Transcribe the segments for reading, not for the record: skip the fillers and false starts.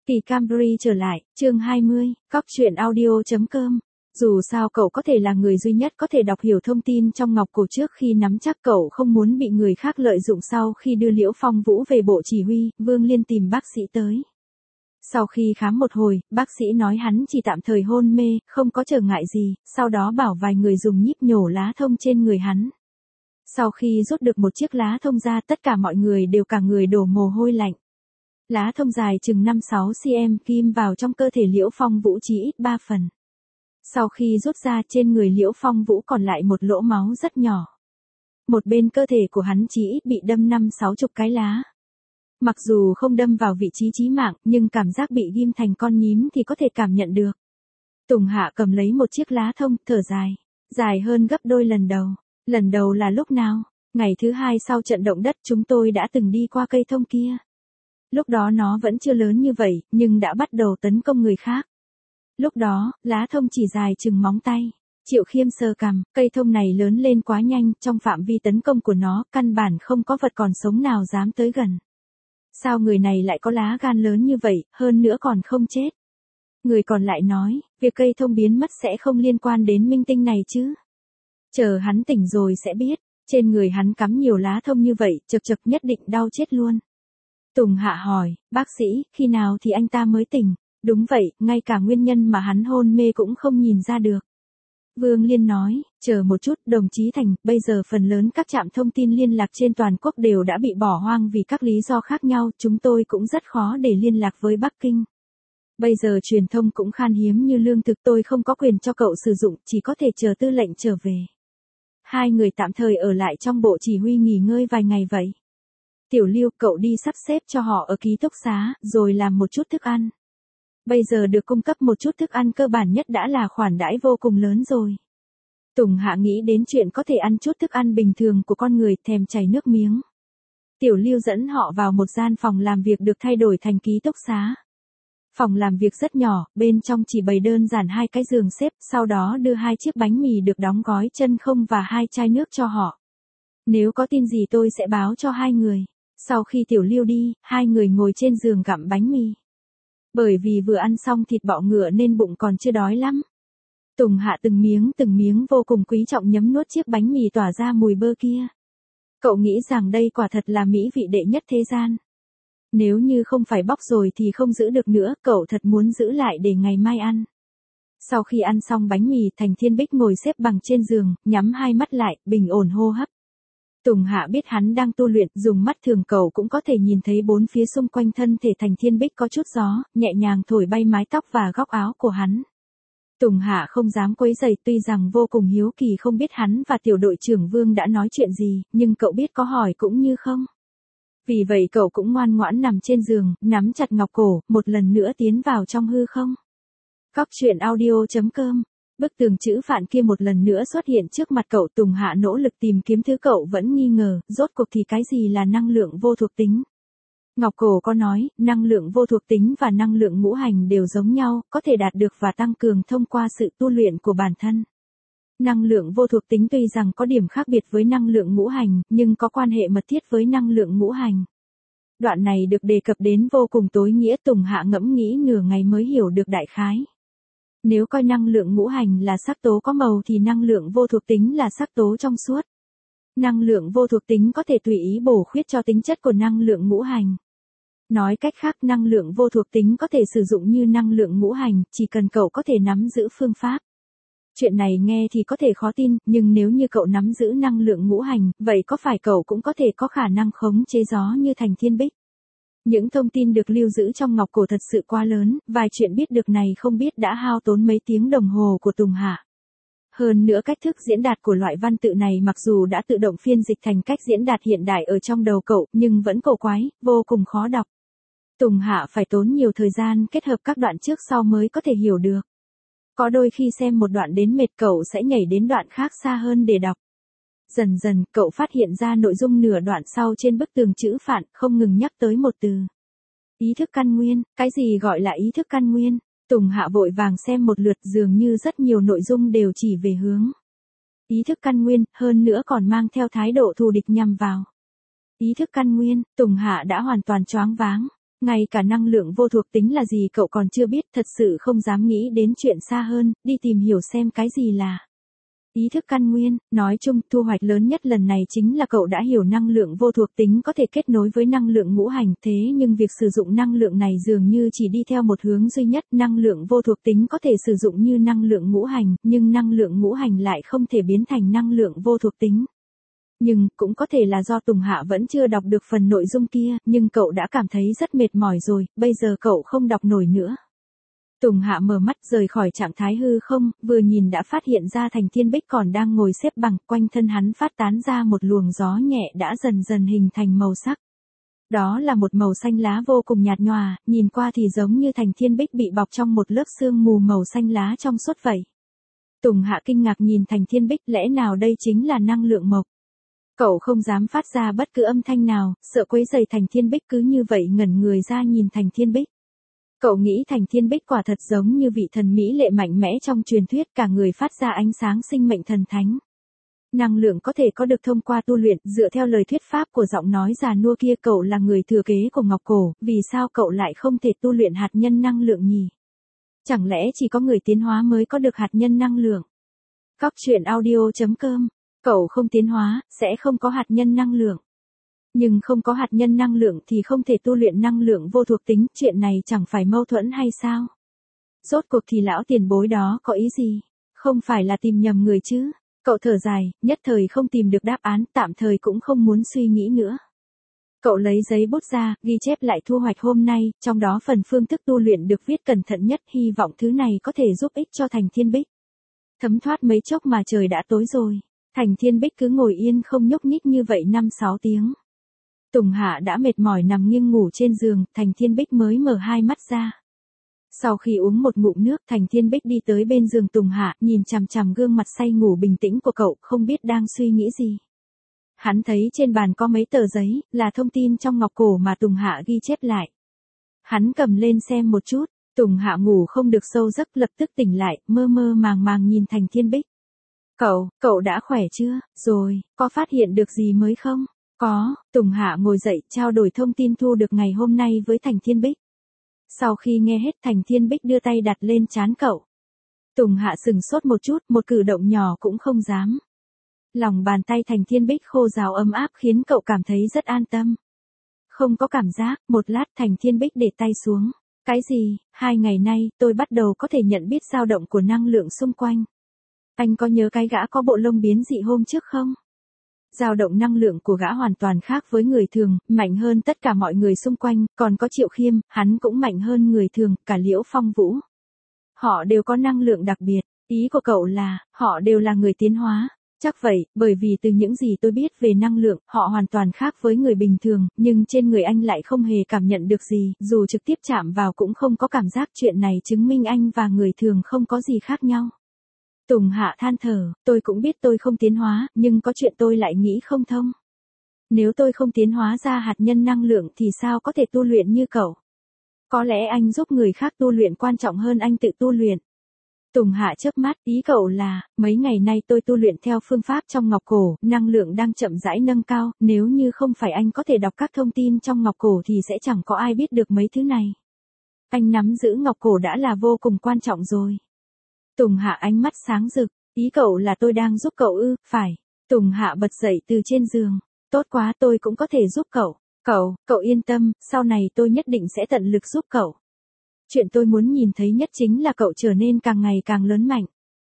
Kỳ Camry trở lại, chương 20, Cóc truyện audio.com. Dù sao cậu có thể là người duy nhất có thể đọc hiểu thông tin trong ngọc cổ trước khi nắm chắc cậu không muốn bị người khác lợi dụng. Sau khi đưa Liễu Phong Vũ về bộ chỉ huy, Vương Liên tìm bác sĩ tới. Sau khi khám một hồi, bác sĩ nói hắn chỉ tạm thời hôn mê, không có trở ngại gì, sau đó bảo vài người dùng nhíp nhổ lá thông trên người hắn. Sau khi rút được một chiếc lá thông ra, tất cả mọi người đều cả người đổ mồ hôi lạnh. Lá thông dài chừng 5-6 cm kim vào trong cơ thể Liễu Phong Vũ chỉ ít 3 phần. Sau khi rút ra, trên người Liễu Phong Vũ còn lại một lỗ máu rất nhỏ. Một bên cơ thể của hắn chỉ ít bị đâm 50-60 cái lá. Mặc dù không đâm vào vị trí chí mạng, nhưng cảm giác bị ghim thành con nhím thì có thể cảm nhận được. Tùng Hạ cầm lấy một chiếc lá thông, thở dài. Dài hơn gấp đôi lần đầu. Lần đầu là lúc nào? Ngày thứ 2 sau trận động đất chúng tôi đã từng đi qua cây thông kia. Lúc đó nó vẫn chưa lớn như vậy, nhưng đã bắt đầu tấn công người khác. Lúc đó, lá thông chỉ dài chừng móng tay. Triệu Khiêm sờ cằm, cây thông này lớn lên quá nhanh, trong phạm vi tấn công của nó, căn bản không có vật còn sống nào dám tới gần. Sao người này lại có lá gan lớn như vậy, hơn nữa còn không chết? Người còn lại nói, việc cây thông biến mất sẽ không liên quan đến minh tinh này chứ. Chờ hắn tỉnh rồi sẽ biết, trên người hắn cắm nhiều lá thông như vậy, chật chật nhất định đau chết luôn. Tùng Hạ hỏi, bác sĩ, khi nào thì anh ta mới tỉnh? Đúng vậy, ngay cả nguyên nhân mà hắn hôn mê cũng không nhìn ra được. Vương Liên nói, chờ một chút, đồng chí Thành, bây giờ phần lớn các trạm thông tin liên lạc trên toàn quốc đều đã bị bỏ hoang vì các lý do khác nhau, chúng tôi cũng rất khó để liên lạc với Bắc Kinh. Bây giờ truyền thông cũng khan hiếm như lương thực, tôi không có quyền cho cậu sử dụng, chỉ có thể chờ tư lệnh trở về. Hai người tạm thời ở lại trong bộ chỉ huy nghỉ ngơi vài ngày vậy. Tiểu Lưu, cậu đi sắp xếp cho họ ở ký túc xá, rồi làm một chút thức ăn. Bây giờ được cung cấp một chút thức ăn cơ bản nhất đã là khoản đãi vô cùng lớn rồi. Tùng Hạ nghĩ đến chuyện có thể ăn chút thức ăn bình thường của con người, thèm chảy nước miếng. Tiểu Lưu dẫn họ vào một gian phòng làm việc được thay đổi thành ký túc xá. Phòng làm việc rất nhỏ, bên trong chỉ bày đơn giản 2 cái giường xếp, sau đó đưa 2 chiếc bánh mì được đóng gói chân không và 2 chai nước cho họ. Nếu có tin gì tôi sẽ báo cho hai người. Sau khi Tiểu Lưu đi, hai người ngồi trên giường gặm bánh mì. Bởi vì vừa ăn xong thịt bọ ngựa nên bụng còn chưa đói lắm. Tùng Hạ từng miếng vô cùng quý trọng nhấm nuốt chiếc bánh mì tỏa ra mùi bơ kia. Cậu nghĩ rằng đây quả thật là mỹ vị đệ nhất thế gian. Nếu như không phải bóc rồi thì không giữ được nữa, cậu thật muốn giữ lại để ngày mai ăn. Sau khi ăn xong bánh mì, Thành Thiên Bích ngồi xếp bằng trên giường, nhắm hai mắt lại, bình ổn hô hấp. Tùng Hạ biết hắn đang tu luyện, dùng mắt thường cậu cũng có thể nhìn thấy bốn phía xung quanh thân thể Thành Thiên Bích có chút gió, nhẹ nhàng thổi bay mái tóc và góc áo của hắn. Tùng Hạ không dám quấy rầy, tuy rằng vô cùng hiếu kỳ không biết hắn và tiểu đội trưởng Vương đã nói chuyện gì, nhưng cậu biết có hỏi cũng như không. Vì vậy cậu cũng ngoan ngoãn nằm trên giường, nắm chặt ngọc cổ, một lần nữa tiến vào trong hư không. Cóc truyện audio.com. Bức tường chữ phạn kia một lần nữa xuất hiện trước mặt cậu. Tùng Hạ nỗ lực tìm kiếm thứ cậu vẫn nghi ngờ, rốt cuộc thì cái gì là năng lượng vô thuộc tính. Ngọc cổ có nói, năng lượng vô thuộc tính và năng lượng ngũ hành đều giống nhau, có thể đạt được và tăng cường thông qua sự tu luyện của bản thân. Năng lượng vô thuộc tính tuy rằng có điểm khác biệt với năng lượng ngũ hành, nhưng có quan hệ mật thiết với năng lượng ngũ hành. Đoạn này được đề cập đến vô cùng tối nghĩa, Tùng Hạ ngẫm nghĩ nửa ngày mới hiểu được đại khái. Nếu coi năng lượng ngũ hành là sắc tố có màu thì năng lượng vô thuộc tính là sắc tố trong suốt. Năng lượng vô thuộc tính có thể tùy ý bổ khuyết cho tính chất của năng lượng ngũ hành. Nói cách khác, năng lượng vô thuộc tính có thể sử dụng như năng lượng ngũ hành, chỉ cần cậu có thể nắm giữ phương pháp. Chuyện này nghe thì có thể khó tin, nhưng nếu như cậu nắm giữ năng lượng ngũ hành, vậy có phải cậu cũng có thể có khả năng khống chế gió như Thành Thiên Bích? Những thông tin được lưu giữ trong ngọc cổ thật sự quá lớn, vài chuyện biết được này không biết đã hao tốn mấy tiếng đồng hồ của Tùng Hạ. Hơn nữa cách thức diễn đạt của loại văn tự này mặc dù đã tự động phiên dịch thành cách diễn đạt hiện đại ở trong đầu cậu, nhưng vẫn cổ quái, vô cùng khó đọc. Tùng Hạ phải tốn nhiều thời gian kết hợp các đoạn trước sau mới có thể hiểu được. Có đôi khi xem một đoạn đến mệt cậu sẽ nhảy đến đoạn khác xa hơn để đọc. Dần dần, cậu phát hiện ra nội dung nửa đoạn sau trên bức tường chữ phạn, không ngừng nhắc tới một từ. Ý thức căn nguyên, cái gì gọi là ý thức căn nguyên? Tùng Hạ vội vàng xem một lượt, dường như rất nhiều nội dung đều chỉ về hướng ý thức căn nguyên, hơn nữa còn mang theo thái độ thù địch nhằm vào ý thức căn nguyên. Tùng Hạ đã hoàn toàn choáng váng. Ngay cả năng lượng vô thuộc tính là gì cậu còn chưa biết, thật sự không dám nghĩ đến chuyện xa hơn, đi tìm hiểu xem cái gì là ý thức căn nguyên. Nói chung, thu hoạch lớn nhất lần này chính là cậu đã hiểu năng lượng vô thuộc tính có thể kết nối với năng lượng ngũ hành, thế nhưng việc sử dụng năng lượng này dường như chỉ đi theo một hướng duy nhất, năng lượng vô thuộc tính có thể sử dụng như năng lượng ngũ hành, nhưng năng lượng ngũ hành lại không thể biến thành năng lượng vô thuộc tính. Nhưng, cũng có thể là do Tùng Hạ vẫn chưa đọc được phần nội dung kia, nhưng cậu đã cảm thấy rất mệt mỏi rồi, bây giờ cậu không đọc nổi nữa. Tùng Hạ mở mắt rời khỏi trạng thái hư không, vừa nhìn đã phát hiện ra Thành Thiên Bích còn đang ngồi xếp bằng, quanh thân hắn phát tán ra một luồng gió nhẹ đã dần dần hình thành màu sắc. Đó là một màu xanh lá vô cùng nhạt nhòa, nhìn qua thì giống như Thành Thiên Bích bị bọc trong một lớp sương mù màu xanh lá trong suốt vậy. Tùng Hạ kinh ngạc nhìn Thành Thiên Bích, lẽ nào đây chính là năng lượng mộc? Cậu không dám phát ra bất cứ âm thanh nào, sợ quấy rầy Thành Thiên Bích, cứ như vậy ngẩn người ra nhìn Thành Thiên Bích. Cậu nghĩ Thành Thiên Bích quả thật giống như vị thần mỹ lệ mạnh mẽ trong truyền thuyết, cả người phát ra ánh sáng sinh mệnh thần thánh. Năng lượng có thể có được thông qua tu luyện, dựa theo lời thuyết pháp của giọng nói già nua kia, cậu là người thừa kế của Ngọc Cổ, vì sao cậu lại không thể tu luyện hạt nhân năng lượng nhỉ? Chẳng lẽ chỉ có người tiến hóa mới có được hạt nhân năng lượng? Cóc truyện audio.com. Cậu không tiến hóa, sẽ không có hạt nhân năng lượng. Nhưng không có hạt nhân năng lượng thì không thể tu luyện năng lượng vô thuộc tính, chuyện này chẳng phải mâu thuẫn hay sao? Rốt cuộc thì lão tiền bối đó có ý gì? Không phải là tìm nhầm người chứ? Cậu thở dài, nhất thời không tìm được đáp án, tạm thời cũng không muốn suy nghĩ nữa. Cậu lấy giấy bút ra, ghi chép lại thu hoạch hôm nay, trong đó phần phương thức tu luyện được viết cẩn thận nhất, hy vọng thứ này có thể giúp ích cho Thành Thiên Bích. Thấm thoát mấy chốc mà trời đã tối rồi. Thành Thiên Bích cứ ngồi yên không nhúc nhích như vậy 5-6 tiếng. Tùng Hạ đã mệt mỏi nằm nghiêng ngủ trên giường, Thành Thiên Bích mới mở hai mắt ra. Sau khi uống một ngụm nước, Thành Thiên Bích đi tới bên giường Tùng Hạ, nhìn chằm chằm gương mặt say ngủ bình tĩnh của cậu, không biết đang suy nghĩ gì. Hắn thấy trên bàn có mấy tờ giấy, là thông tin trong ngọc cổ mà Tùng Hạ ghi chép lại. Hắn cầm lên xem một chút, Tùng Hạ ngủ không được sâu giấc, lập tức tỉnh lại, mơ mơ màng màng nhìn Thành Thiên Bích. Cậu đã khỏe chưa, rồi, có phát hiện được gì mới không? Có, Tùng Hạ ngồi dậy, trao đổi thông tin thu được ngày hôm nay với Thành Thiên Bích. Sau khi nghe hết, Thành Thiên Bích đưa tay đặt lên trán cậu. Tùng Hạ sừng sốt một chút, một cử động nhỏ cũng không dám. Lòng bàn tay Thành Thiên Bích khô ráo ấm áp khiến cậu cảm thấy rất an tâm. Không có cảm giác, một lát Thành Thiên Bích để tay xuống. Cái gì, 2 ngày nay, tôi bắt đầu có thể nhận biết dao động của năng lượng xung quanh. Anh có nhớ cái gã có bộ lông biến dị hôm trước không? Dao động năng lượng của gã hoàn toàn khác với người thường, mạnh hơn tất cả mọi người xung quanh, còn có Triệu Khiêm, hắn cũng mạnh hơn người thường, cả Liễu Phong Vũ. Họ đều có năng lượng đặc biệt, ý của cậu là, họ đều là người tiến hóa. Chắc vậy, bởi vì từ những gì tôi biết về năng lượng, họ hoàn toàn khác với người bình thường, nhưng trên người anh lại không hề cảm nhận được gì, dù trực tiếp chạm vào cũng không có cảm giác, chuyện này chứng minh anh và người thường không có gì khác nhau. Tùng Hạ than thở, tôi cũng biết tôi không tiến hóa, nhưng có chuyện tôi lại nghĩ không thông. Nếu tôi không tiến hóa ra hạt nhân năng lượng thì sao có thể tu luyện như cậu? Có lẽ anh giúp người khác tu luyện quan trọng hơn anh tự tu luyện. Tùng Hạ chớp mắt, ý cậu là, mấy ngày nay tôi tu luyện theo phương pháp trong ngọc cổ, năng lượng đang chậm rãi nâng cao, nếu như không phải anh có thể đọc các thông tin trong ngọc cổ thì sẽ chẳng có ai biết được mấy thứ này. Anh nắm giữ ngọc cổ đã là vô cùng quan trọng rồi. Tùng Hạ ánh mắt sáng rực, ý cậu là tôi đang giúp cậu ư? Phải. Tùng Hạ bật dậy từ trên giường, tốt quá, tôi cũng có thể giúp cậu. Cậu yên tâm, sau này tôi nhất định sẽ tận lực giúp cậu. Chuyện tôi muốn nhìn thấy nhất chính là cậu trở nên càng ngày càng lớn mạnh.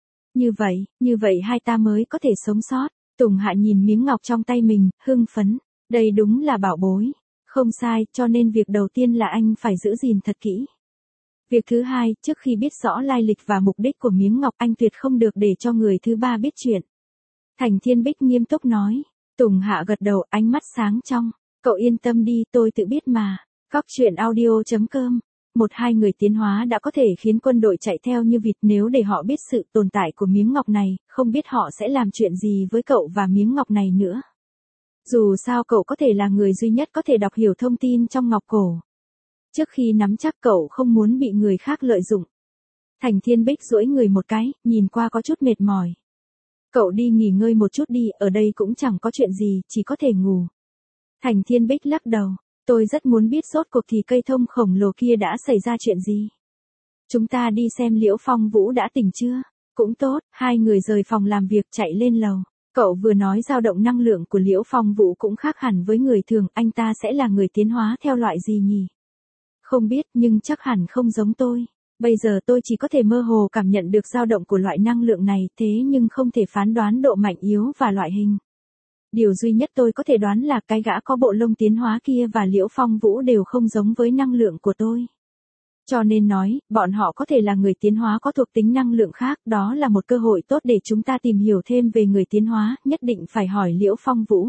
Như vậy hai ta mới có thể sống sót. Tùng Hạ nhìn miếng ngọc trong tay mình, hưng phấn. Đây đúng là bảo bối. Không sai, cho nên việc đầu tiên là anh phải giữ gìn thật kỹ. Việc thứ hai, trước khi biết rõ lai lịch và mục đích của miếng ngọc, anh tuyệt không được để cho người thứ ba biết chuyện. Thành Thiên Bích nghiêm túc nói. Tùng Hạ gật đầu, ánh mắt sáng trong. Cậu yên tâm đi, tôi tự biết mà. Cóc truyện audio.com. 1-2 người tiến hóa đã có thể khiến quân đội chạy theo như vịt, nếu để họ biết sự tồn tại của miếng ngọc này, không biết họ sẽ làm chuyện gì với cậu và miếng ngọc này nữa. Dù sao cậu có thể là người duy nhất có thể đọc hiểu thông tin trong ngọc cổ. Trước khi nắm chắc cậu không muốn bị người khác lợi dụng. Thành Thiên Bích duỗi người một cái, nhìn qua có chút mệt mỏi. Cậu đi nghỉ ngơi một chút đi, ở đây cũng chẳng có chuyện gì, chỉ có thể ngủ. Thành Thiên Bích lắc đầu. Tôi rất muốn biết rốt cuộc thì cây thông khổng lồ kia đã xảy ra chuyện gì. Chúng ta đi xem Liễu Phong Vũ đã tỉnh chưa? Cũng tốt, hai người rời phòng làm việc chạy lên lầu. Cậu vừa nói dao động năng lượng của Liễu Phong Vũ cũng khác hẳn với người thường, anh ta sẽ là người tiến hóa theo loại gì nhỉ? Không biết, nhưng chắc hẳn không giống tôi. Bây giờ tôi chỉ có thể mơ hồ cảm nhận được dao động của loại năng lượng này, thế nhưng không thể phán đoán độ mạnh yếu và loại hình. Điều duy nhất tôi có thể đoán là cái gã có bộ lông tiến hóa kia và Liễu Phong Vũ đều không giống với năng lượng của tôi. Cho nên nói, bọn họ có thể là người tiến hóa có thuộc tính năng lượng khác, đó là một cơ hội tốt để chúng ta tìm hiểu thêm về người tiến hóa, nhất định phải hỏi Liễu Phong Vũ.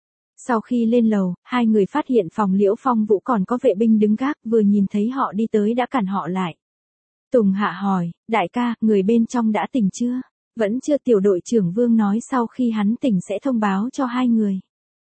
Sau khi lên lầu, hai người phát hiện phòng Liễu Phong Vũ còn có vệ binh đứng gác, vừa nhìn thấy họ đi tới đã cản họ lại. Tùng Hạ hỏi, đại ca, người bên trong đã tỉnh chưa? Vẫn chưa, tiểu đội trưởng Vương nói sau khi hắn tỉnh sẽ thông báo cho hai người.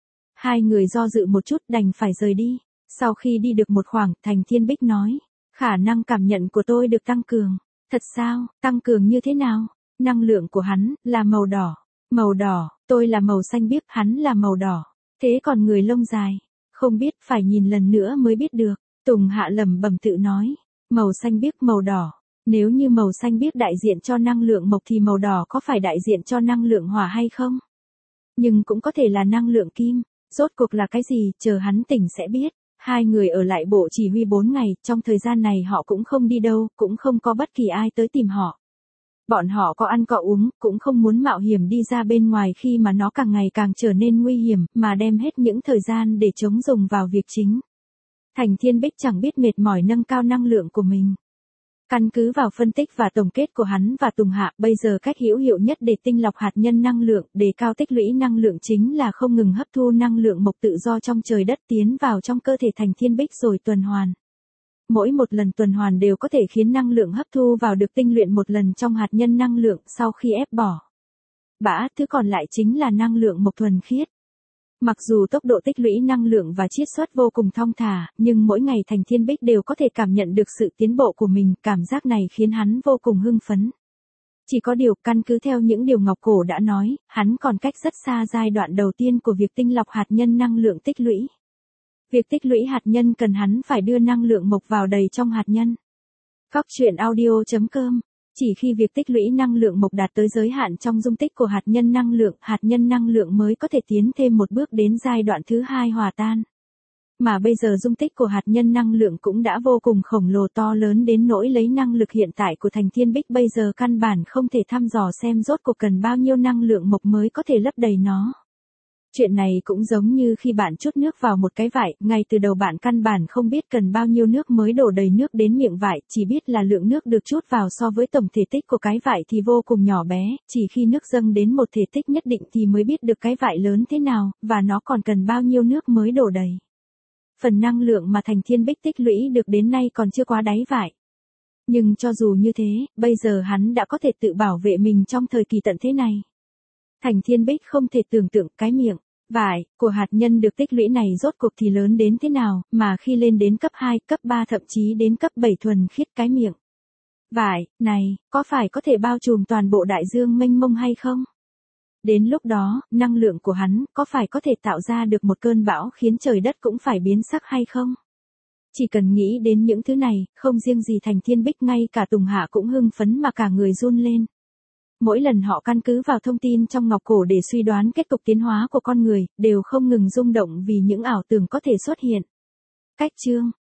Hai người do dự một chút đành phải rời đi. Sau khi đi được một khoảng, Thành Thiên Bích nói, khả năng cảm nhận của tôi được tăng cường. Thật sao, tăng cường như thế nào? Năng lượng của hắn là màu đỏ. Màu đỏ, tôi là màu xanh biếc, hắn là màu đỏ. Thế còn người lông dài? Không biết, phải nhìn lần nữa mới biết được. Tùng Hạ lẩm bẩm tự nói, màu xanh biếc, màu đỏ. Nếu như màu xanh biếc đại diện cho năng lượng mộc thì màu đỏ có phải đại diện cho năng lượng hỏa hay không? Nhưng cũng có thể là năng lượng kim. Rốt cuộc là cái gì, chờ hắn tỉnh sẽ biết. Hai người ở lại bộ chỉ huy 4 ngày, trong thời gian này họ cũng không đi đâu, cũng không có bất kỳ ai tới tìm họ. Bọn họ có ăn có uống, cũng không muốn mạo hiểm đi ra bên ngoài khi mà nó càng ngày càng trở nên nguy hiểm, mà đem hết những thời gian để chống dùng vào việc chính. Thành Thiên Bích chẳng biết mệt mỏi nâng cao năng lượng của mình. Căn cứ vào phân tích và tổng kết của hắn và Tùng Hạ, bây giờ cách hữu hiệu nhất để tinh lọc hạt nhân năng lượng, đề cao tích lũy năng lượng chính là không ngừng hấp thu năng lượng mộc tự do trong trời đất tiến vào trong cơ thể Thành Thiên Bích rồi tuần hoàn. Mỗi một lần tuần hoàn đều có thể khiến năng lượng hấp thu vào được tinh luyện một lần trong hạt nhân năng lượng sau khi ép bỏ. Thứ còn lại chính là năng lượng mộc thuần khiết. Mặc dù tốc độ tích lũy năng lượng và chiết xuất vô cùng thong thả, nhưng mỗi ngày Thành Thiên Bích đều có thể cảm nhận được sự tiến bộ của mình, cảm giác này khiến hắn vô cùng hưng phấn. Chỉ có điều, căn cứ theo những điều Ngọc Cổ đã nói, hắn còn cách rất xa giai đoạn đầu tiên của việc tinh lọc hạt nhân năng lượng tích lũy. Việc tích lũy hạt nhân cần hắn phải đưa năng lượng mộc vào đầy trong hạt nhân. Góc truyện audio.com. Chỉ khi việc tích lũy năng lượng mộc đạt tới giới hạn trong dung tích của hạt nhân năng lượng mới có thể tiến thêm một bước đến giai đoạn thứ hai hòa tan. Mà bây giờ dung tích của hạt nhân năng lượng cũng đã vô cùng khổng lồ to lớn đến nỗi lấy năng lực hiện tại của Thành Thiên Bích bây giờ căn bản không thể thăm dò xem rốt cuộc cần bao nhiêu năng lượng mộc mới có thể lấp đầy nó. Chuyện này cũng giống như khi bạn trút nước vào một cái vại, ngay từ đầu bạn căn bản không biết cần bao nhiêu nước mới đổ đầy nước đến miệng vại, chỉ biết là lượng nước được trút vào so với tổng thể tích của cái vại thì vô cùng nhỏ bé, chỉ khi nước dâng đến một thể tích nhất định thì mới biết được cái vại lớn thế nào, và nó còn cần bao nhiêu nước mới đổ đầy. Phần năng lượng mà Thành Thiên Bích tích lũy được đến nay còn chưa quá đáy vại. Nhưng cho dù như thế, bây giờ hắn đã có thể tự bảo vệ mình trong thời kỳ tận thế này. Thành Thiên Bích không thể tưởng tượng cái miệng vải của hạt nhân được tích lũy này rốt cuộc thì lớn đến thế nào, mà khi lên đến cấp 2, cấp 3 thậm chí đến cấp 7 thuần khiết cái miệng vải này, có phải có thể bao trùm toàn bộ đại dương mênh mông hay không? Đến lúc đó, năng lượng của hắn có phải có thể tạo ra được một cơn bão khiến trời đất cũng phải biến sắc hay không? Chỉ cần nghĩ đến những thứ này, không riêng gì Thành Thiên Bích, ngay cả Tùng Hạ cũng hưng phấn mà cả người run lên. Mỗi lần họ căn cứ vào thông tin trong Ngọc Cổ để suy đoán kết cục tiến hóa của con người, đều không ngừng rung động vì những ảo tưởng có thể xuất hiện. Cách chương